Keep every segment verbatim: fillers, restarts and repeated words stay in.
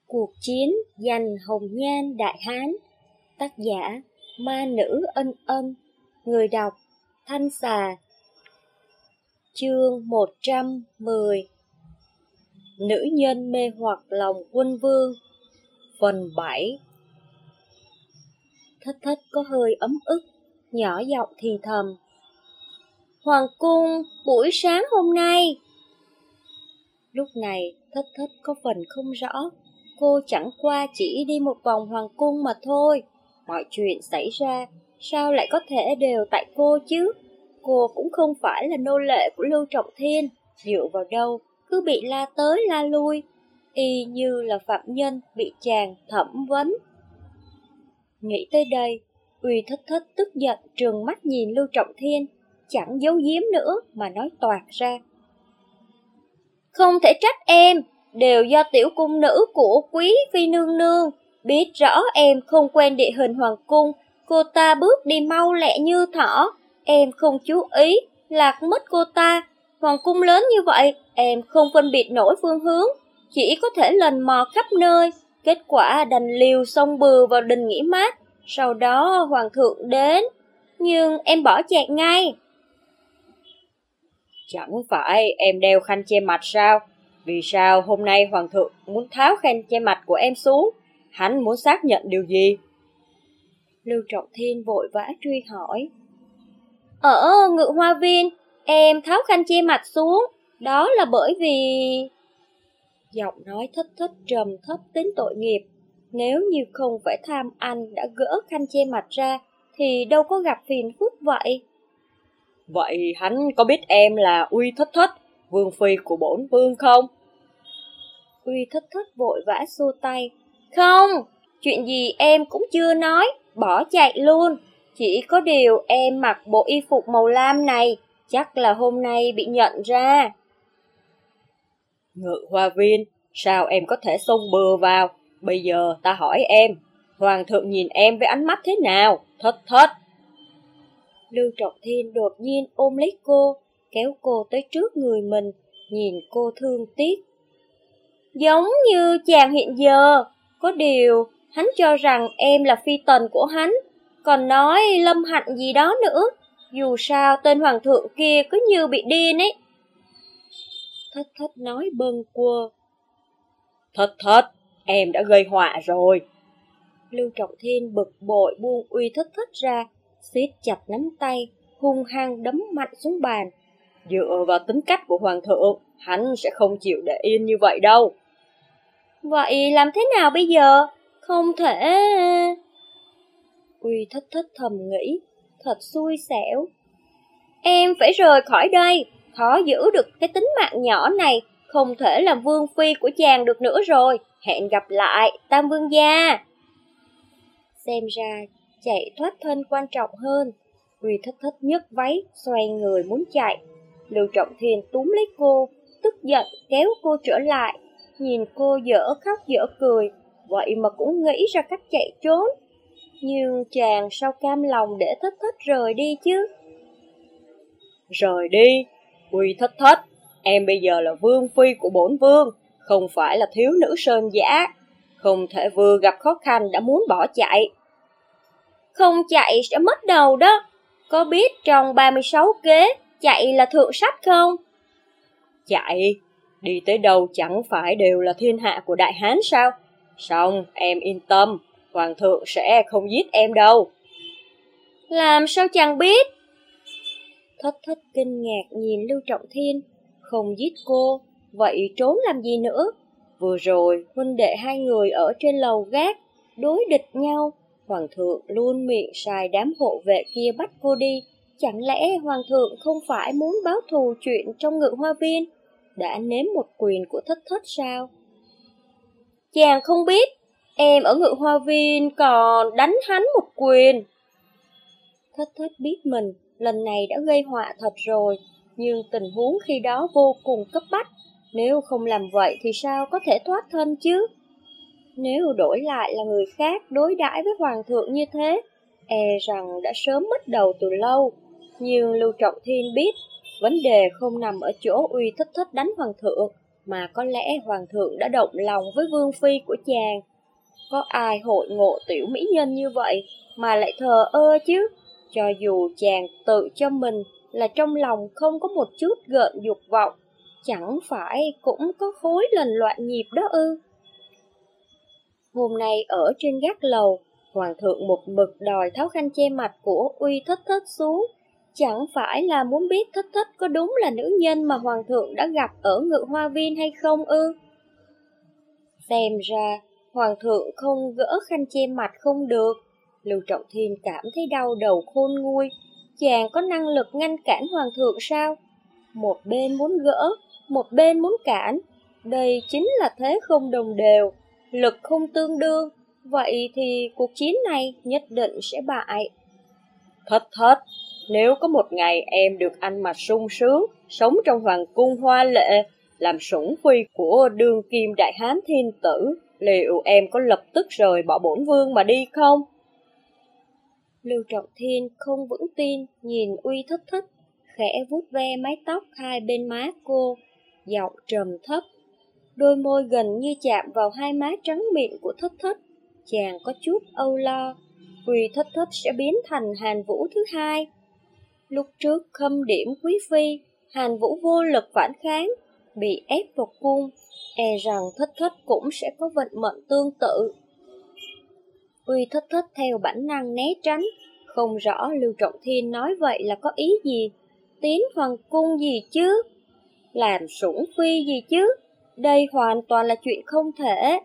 Cuộc chiến giành hồng nhan Đại Hán. Tác giả Ma Nữ Ân Ân. Người đọc Thanh Xà. Chương một trăm mười. Nữ nhân mê hoặc lòng quân vương. Phần bảy. Thất Thất có hơi ấm ức, nhỏ giọng thì thầm: Hoàng cung buổi sáng hôm nay. Lúc này Thất Thất có phần không rõ. Cô chẳng qua chỉ đi một vòng hoàng cung mà thôi. Mọi chuyện xảy ra sao lại có thể đều tại cô chứ? Cô cũng không phải là nô lệ của Lưu Trọng Thiên, dựa vào đâu cứ bị la tới la lui, y như là phạm nhân bị chàng thẩm vấn. Nghĩ tới đây, Uy Thất Thất tức giận trừng mắt nhìn Lưu Trọng Thiên, chẳng giấu giếm nữa mà nói toạc ra: Không thể trách em, đều do tiểu cung nữ của quý phi nương nương. Biết rõ em không quen địa hình hoàng cung, cô ta bước đi mau lẹ như thỏ. Em không chú ý, lạc mất cô ta. Hoàng cung lớn như vậy, em không phân biệt nổi phương hướng, chỉ có thể lần mò khắp nơi. Kết quả đành liều xông bừa vào đình nghỉ mát. Sau đó hoàng thượng đến, nhưng em bỏ chạy ngay. Chẳng phải em đeo khăn che mặt sao? Vì sao hôm nay hoàng thượng muốn tháo khăn che mặt của em xuống? Hắn muốn xác nhận điều gì? Lưu Trọng Thiên vội vã truy hỏi. Ở Ngự Hoa Viên, em tháo khăn che mặt xuống, đó là bởi vì... Giọng nói Thất Thất trầm thấp đến tội nghiệp. Nếu như không phải tham ăn đã gỡ khăn che mặt ra, thì đâu có gặp phiền phức vậy. Vậy hắn có biết em là Uy Thất Thất, vương phi của bổn vương không? Uy Thất Thất vội vã xua tay. Không, chuyện gì em cũng chưa nói, bỏ chạy luôn. Chỉ có điều em mặc bộ y phục màu lam này, chắc là hôm nay bị nhận ra. Ngự Hoa Viên, sao em có thể xông bừa vào? Bây giờ ta hỏi em, hoàng thượng nhìn em với ánh mắt thế nào? Thất Thất. Lưu Trọng Thiên đột nhiên ôm lấy cô, kéo cô tới trước người mình, nhìn cô thương tiếc. Giống như chàng hiện giờ, có điều hắn cho rằng em là phi tần của hắn, còn nói Lâm Hạnh gì đó nữa. Dù sao tên hoàng thượng kia cứ như bị điên ấy. Thất Thất nói bâng quơ. Thất Thất, em đã gây họa rồi. Lưu Trọng Thiên bực bội buông Uy Thất Thất ra, siết chặt nắm tay, hung hăng đấm mạnh xuống bàn. Dựa vào tính cách của hoàng thượng, hắn sẽ không chịu để yên như vậy đâu. Vậy làm thế nào bây giờ? Không thể... Uy Thất Thất thầm nghĩ, thật xui xẻo. Em phải rời khỏi đây, khó giữ được cái tính mạng nhỏ này, không thể làm vương phi của chàng được nữa rồi. Hẹn gặp lại, Tam Vương gia. Xem ra, chạy thoát thân quan trọng hơn. Uy Thất Thất nhấc váy, xoay người muốn chạy. Lưu Trọng Thiên túm lấy cô, tức giận kéo cô trở lại. Nhìn cô dở khóc dở cười, vậy mà cũng nghĩ ra cách chạy trốn. Nhưng chàng sao cam lòng để Thất Thất rời đi chứ? Rời đi? Uy Thất Thất, em bây giờ là vương phi của bổn vương, không phải là thiếu nữ sơn dã. Không thể vừa gặp khó khăn đã muốn bỏ chạy. Không chạy sẽ mất đầu đó. Có biết trong ba mươi sáu kế, chạy là thượng sách không? Chạy? Đi tới đâu chẳng phải đều là thiên hạ của Đại Hán sao? Xong, em yên tâm, hoàng thượng sẽ không giết em đâu. Làm sao chàng biết? Thất Thất kinh ngạc nhìn Lưu Trọng Thiên. Không giết cô, vậy trốn làm gì nữa? Vừa rồi, huynh đệ hai người ở trên lầu gác, đối địch nhau. Hoàng thượng luôn miệng xài đám hộ vệ kia bắt cô đi. Chẳng lẽ hoàng thượng không phải muốn báo thù chuyện trong Ngự Hoa Viên? Đã nếm một quyền của Thất Thất sao? Chàng không biết, em ở Ngự Hoa Viên còn đánh hắn một quyền. Thất Thất biết mình lần này đã gây họa thật rồi, nhưng tình huống khi đó vô cùng cấp bách. Nếu không làm vậy thì sao có thể thoát thân chứ? Nếu đổi lại là người khác đối đãi với hoàng thượng như thế, e rằng đã sớm mất đầu từ lâu. Nhưng Lưu Trọng Thiên biết, vấn đề không nằm ở chỗ Uy Thất Thất đánh hoàng thượng, mà có lẽ hoàng thượng đã động lòng với vương phi của chàng. Có ai hội ngộ tiểu mỹ nhân như vậy mà lại thờ ơ chứ? Cho dù chàng tự cho mình là trong lòng không có một chút gợn dục vọng, chẳng phải cũng có khối lần loạn nhịp đó ư? Hôm nay ở trên gác lầu, hoàng thượng một mực đòi tháo khăn che mặt của Uy Thất Thất xuống. Chẳng phải là muốn biết Thất Thất có đúng là nữ nhân mà hoàng thượng đã gặp ở Ngự Hoa Viên hay không ư? Xem ra, hoàng thượng không gỡ khăn che mặt không được. Lưu Trọng Thiên cảm thấy đau đầu khôn nguôi. Chàng có năng lực ngăn cản hoàng thượng sao? Một bên muốn gỡ, một bên muốn cản. Đây chính là thế không đồng đều, lực không tương đương. Vậy thì cuộc chiến này nhất định sẽ bại. Thất Thất, nếu có một ngày em được ăn mặc sung sướng, sống trong hoàng cung hoa lệ, làm sủng phi của đương kim đại hán thiên tử, liệu em có lập tức rời bỏ bổn vương mà đi không? Lưu Trọng Thiên không vững tin nhìn Uy Thất Thất, khẽ vuốt ve mái tóc hai bên má cô, giọng trầm thấp. Đôi môi gần như chạm vào hai má trắng mịn của Thất Thất. Chàng có chút âu lo, Uy Thất Thất sẽ biến thành Hàn Vũ thứ hai. Lúc trước khâm điểm quý phi, Hàn Vũ vô lực phản kháng, bị ép vào cung, e rằng Thất Thất cũng sẽ có vận mệnh tương tự. Uy Thất Thất theo bản năng né tránh, không rõ Lưu Trọng Thiên nói vậy là có ý gì. Tiến hoàng cung gì chứ? Làm sủng phi gì chứ? Đây hoàn toàn là chuyện không thể.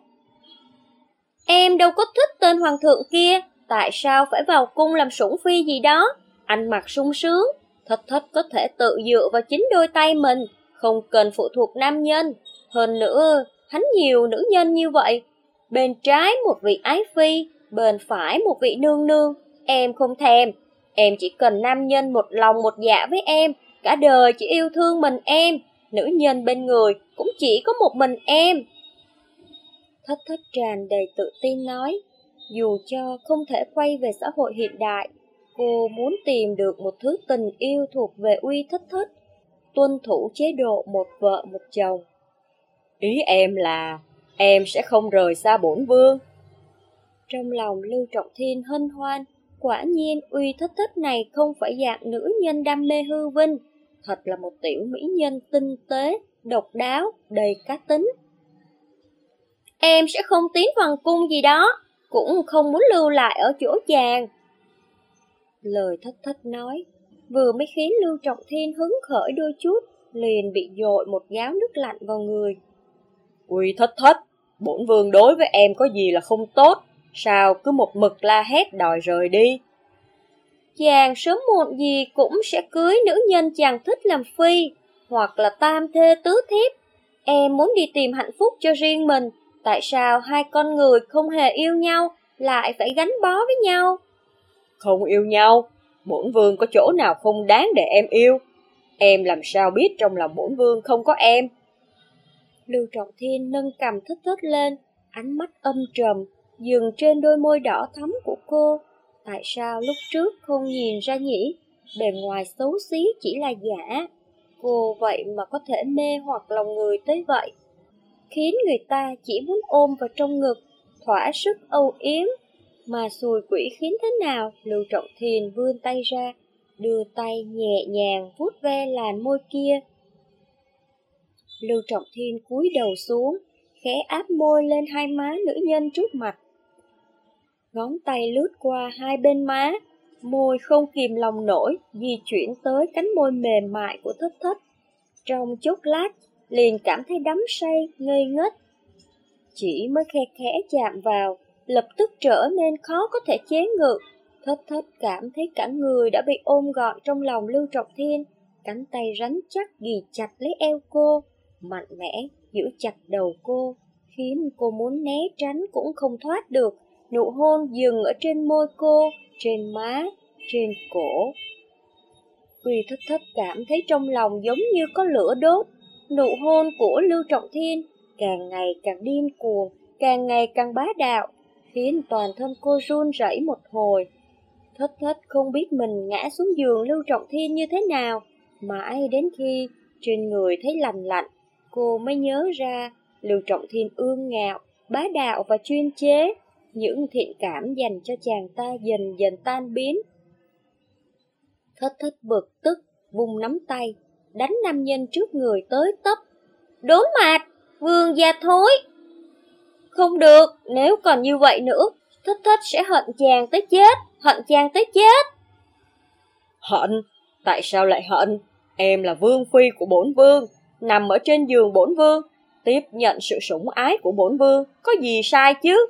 Em đâu có thích tên hoàng thượng kia, tại sao phải vào cung làm sủng phi gì đó? Ăn mặc sung sướng, Thất Thất có thể tự dựa vào chính đôi tay mình, không cần phụ thuộc nam nhân. Hơn nữa, hắn nhiều nữ nhân như vậy. Bên trái một vị ái phi, bên phải một vị nương nương. Em không thèm, em chỉ cần nam nhân một lòng một dạ với em, cả đời chỉ yêu thương mình em, nữ nhân bên người cũng chỉ có một mình em. Thất Thất tràn đầy tự tin nói, dù cho không thể quay về xã hội hiện đại, cô muốn tìm được một thứ tình yêu thuộc về Uy Thất Thất, tuân thủ chế độ một vợ một chồng. Ý em là em sẽ không rời xa bổn vương. Trong lòng Lưu Trọng Thiên hân hoan, quả nhiên Uy Thất Thất này không phải dạng nữ nhân đam mê hư vinh, thật là một tiểu mỹ nhân tinh tế, độc đáo, đầy cá tính. Em sẽ không tiến hoàng cung gì đó, cũng không muốn lưu lại ở chỗ chàng. Lời Thất Thất nói, vừa mới khiến Lưu Trọng Thiên hứng khởi đôi chút, liền bị dội một gáo nước lạnh vào người. Uy Thất Thất, bổn vương đối với em có gì là không tốt, sao cứ một mực la hét đòi rời đi? Chàng sớm muộn gì cũng sẽ cưới nữ nhân chàng thích làm phi, hoặc là tam thê tứ thiếp. Em muốn đi tìm hạnh phúc cho riêng mình, tại sao hai con người không hề yêu nhau lại phải gắn bó với nhau? Không yêu nhau, bổn vương có chỗ nào không đáng để em yêu? Em làm sao biết trong lòng bổn vương không có em? Lưu Trọng Thiên nâng cằm Thất Thất lên, ánh mắt âm trầm, dừng trên đôi môi đỏ thắm của cô. Tại sao lúc trước không nhìn ra nhỉ? Bề ngoài xấu xí chỉ là giả, cô vậy mà có thể mê hoặc lòng người tới vậy, khiến người ta chỉ muốn ôm vào trong ngực, thỏa sức âu yếm. Mà xùi quỷ khiến thế nào? Lưu Trọng Thiên vươn tay ra, đưa tay nhẹ nhàng vuốt ve làn môi kia. Lưu Trọng Thiên cúi đầu xuống, khẽ áp môi lên hai má nữ nhân trước mặt. Ngón tay lướt qua hai bên má, môi không kìm lòng nổi, di chuyển tới cánh môi mềm mại của Thất Thất. Trong chốc lát, liền cảm thấy đắm say, ngây ngất. Chỉ mới khe khẽ chạm vào, lập tức trở nên khó có thể chế ngự. Thất Thất cảm thấy cả người đã bị ôm gọn trong lòng Lưu Trọng Thiên, cánh tay rắn chắc ghì chặt lấy eo cô, mạnh mẽ giữ chặt đầu cô, khiến cô muốn né tránh cũng không thoát được. Nụ hôn dừng ở trên môi cô, trên má, trên cổ. Uy Thất Thất cảm thấy trong lòng giống như có lửa đốt. Nụ hôn của Lưu Trọng Thiên càng ngày càng điên cuồng, càng ngày càng bá đạo, khiến toàn thân cô run rẩy một hồi. Thất Thất không biết mình ngã xuống giường Lưu Trọng Thiên như thế nào, mãi đến khi trên người thấy lành lạnh, cô mới nhớ ra Lưu Trọng Thiên ương ngạo, bá đạo và chuyên chế. Những thiện cảm dành cho chàng ta dần dần tan biến. Thất thất bực tức, vung nắm tay, đánh nam nhân trước người tới tấp. Đốn mặt, vương gia thối! Không được, nếu còn như vậy nữa, thất thất sẽ hận chàng tới chết, hận chàng tới chết. Hận? Tại sao lại hận? Em là vương phi của bổn vương, nằm ở trên giường bổn vương, tiếp nhận sự sủng ái của bổn vương, có gì sai chứ?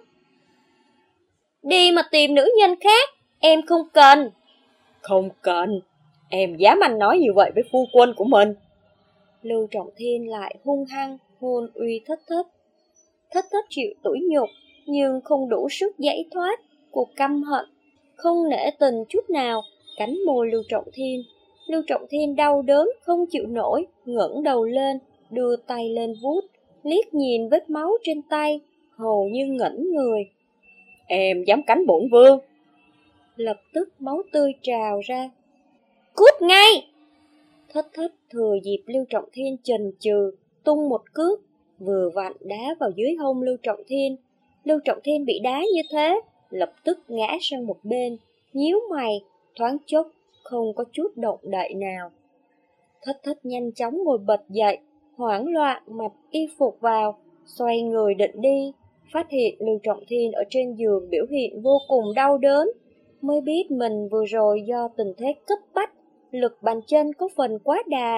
Đi mà tìm nữ nhân khác, em không cần. Không cần, em dám ăn nói như vậy với phu quân của mình. Lưu Trọng Thiên lại hung hăng hôn uy thất thất. Thất thất chịu tủi nhục, nhưng không đủ sức giải thoát. Cô căm hận, không nể tình chút nào, cắn môi Lưu Trọng Thiên. Lưu Trọng Thiên đau đớn, không chịu nổi, ngẩng đầu lên, đưa tay lên vuốt, liếc nhìn vết máu trên tay, hầu như ngẩn người. Em dám cắn bổn vương? Lập tức máu tươi trào ra. Cút ngay! Thất thất thừa dịp Lưu Trọng Thiên chần chừ, tung một cước, vừa vặn đá vào dưới hông Lưu Trọng Thiên. Lưu Trọng Thiên bị đá như thế, lập tức ngã sang một bên, nhíu mày, thoáng chốc, không có chút động đậy nào. Thất thất nhanh chóng ngồi bật dậy, hoảng loạn mặc y phục vào, xoay người định đi, phát hiện Lưu Trọng Thiên ở trên giường biểu hiện vô cùng đau đớn, mới biết mình vừa rồi do tình thế cấp bách, lực bàn chân có phần quá đà.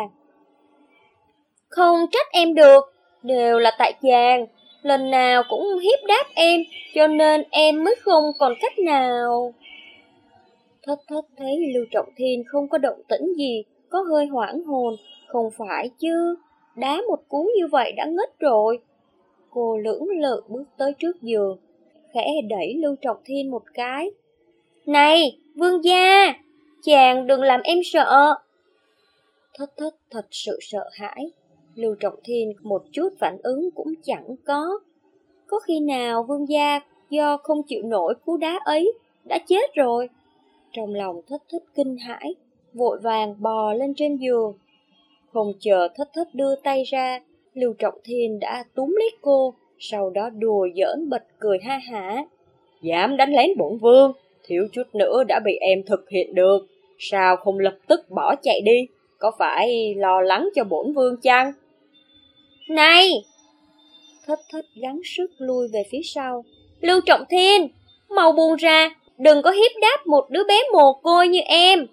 Không trách em được, đều là tại chàng, lần nào cũng hiếp đáp em, cho nên em mới không còn cách nào. Thất thất thấy Lưu Trọng Thiên không có động tĩnh gì, có hơi hoảng hồn, không phải chứ, đá một cú như vậy đã ngất rồi. Cô lưỡng lự bước tới trước giường, khẽ đẩy Lưu Trọng Thiên một cái. Này, vương gia, chàng đừng làm em sợ. Thất thất thật sự sợ hãi, Lưu Trọng Thiên một chút phản ứng cũng chẳng có. Có khi nào vương gia do không chịu nổi cú đá ấy đã chết rồi? Trong lòng thất thất kinh hãi, vội vàng bò lên trên giường. Không chờ thất thất đưa tay ra, Lưu Trọng Thiên đã túm lấy cô, sau đó đùa giỡn bật cười ha hả. Dám đánh lén bổn vương, thiếu chút nữa đã bị em thực hiện được, sao không lập tức bỏ chạy đi, có phải lo lắng cho bổn vương chăng? Này! Thất thất gắng sức lui về phía sau. Lưu Trọng Thiên, mau buông ra, đừng có hiếp đáp một đứa bé mồ côi như em.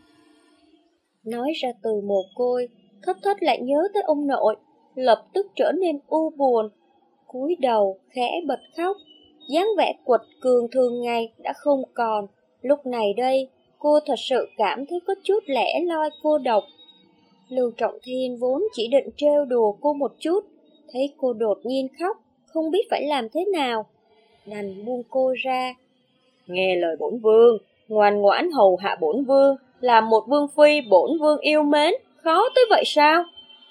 Nói ra từ mồ côi, thất thất lại nhớ tới ông nội, lập tức trở nên u buồn, cúi đầu khẽ bật khóc. Dáng vẻ quật cường thường ngày đã không còn, lúc này đây cô thật sự cảm thấy có chút lẻ loi cô độc. Lưu Trọng Thiên vốn chỉ định trêu đùa cô một chút, thấy cô đột nhiên khóc, không biết phải làm thế nào, đành buông cô ra. Nghe lời bổn vương, ngoan ngoãn hầu hạ bổn vương, làm một vương phi bổn vương yêu mến, khó tới vậy sao?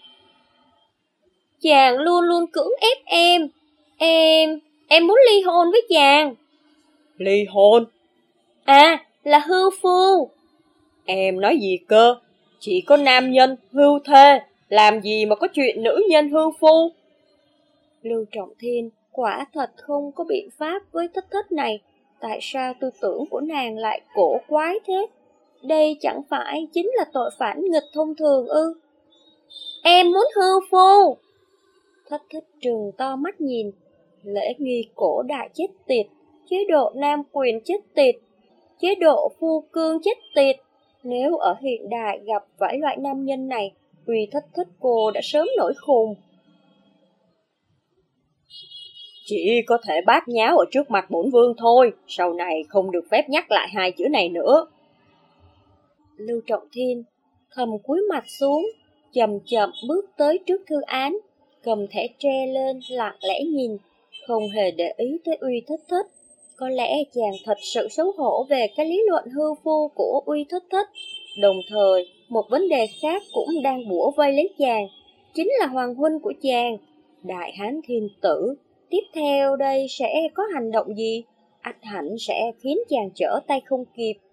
Chàng luôn luôn cưỡng ép em, em, em muốn ly hôn với chàng. Ly hôn? À, là hưu phu. Em nói gì cơ? Chỉ có nam nhân hưu thê, làm gì mà có chuyện nữ nhân hưu phu? Lưu Trọng Thiên quả thật không có biện pháp với thất thất này. Tại sao tư tưởng của nàng lại cổ quái thế? Đây chẳng phải chính là tội phản nghịch thông thường ư? Em muốn hưu phu. Thất thất trừng to mắt nhìn. Lễ nghi cổ đại chết tiệt, chế độ nam quyền chết tiệt, chế độ phu cương chết tiệt. Nếu ở hiện đại gặp phải loại nam nhân này, vì thất thất cô đã sớm nổi khùng. Chỉ có thể bát nháo ở trước mặt bổn vương thôi, sau này không được phép nhắc lại hai chữ này nữa. Lưu Trọng Thiên thầm cúi mặt xuống, chậm chậm bước tới trước thư án, cầm thẻ tre lên lặng lẽ nhìn, không hề để ý tới Uy Thất Thất. Có lẽ chàng thật sự xấu hổ về cái lý luận hư phu của Uy Thất Thất. Đồng thời, một vấn đề khác cũng đang bủa vây lấy chàng, chính là hoàng huynh của chàng, Đại Hán Thiên Tử. Tiếp theo đây sẽ có hành động gì? Ắt hẳn sẽ khiến chàng trở tay không kịp.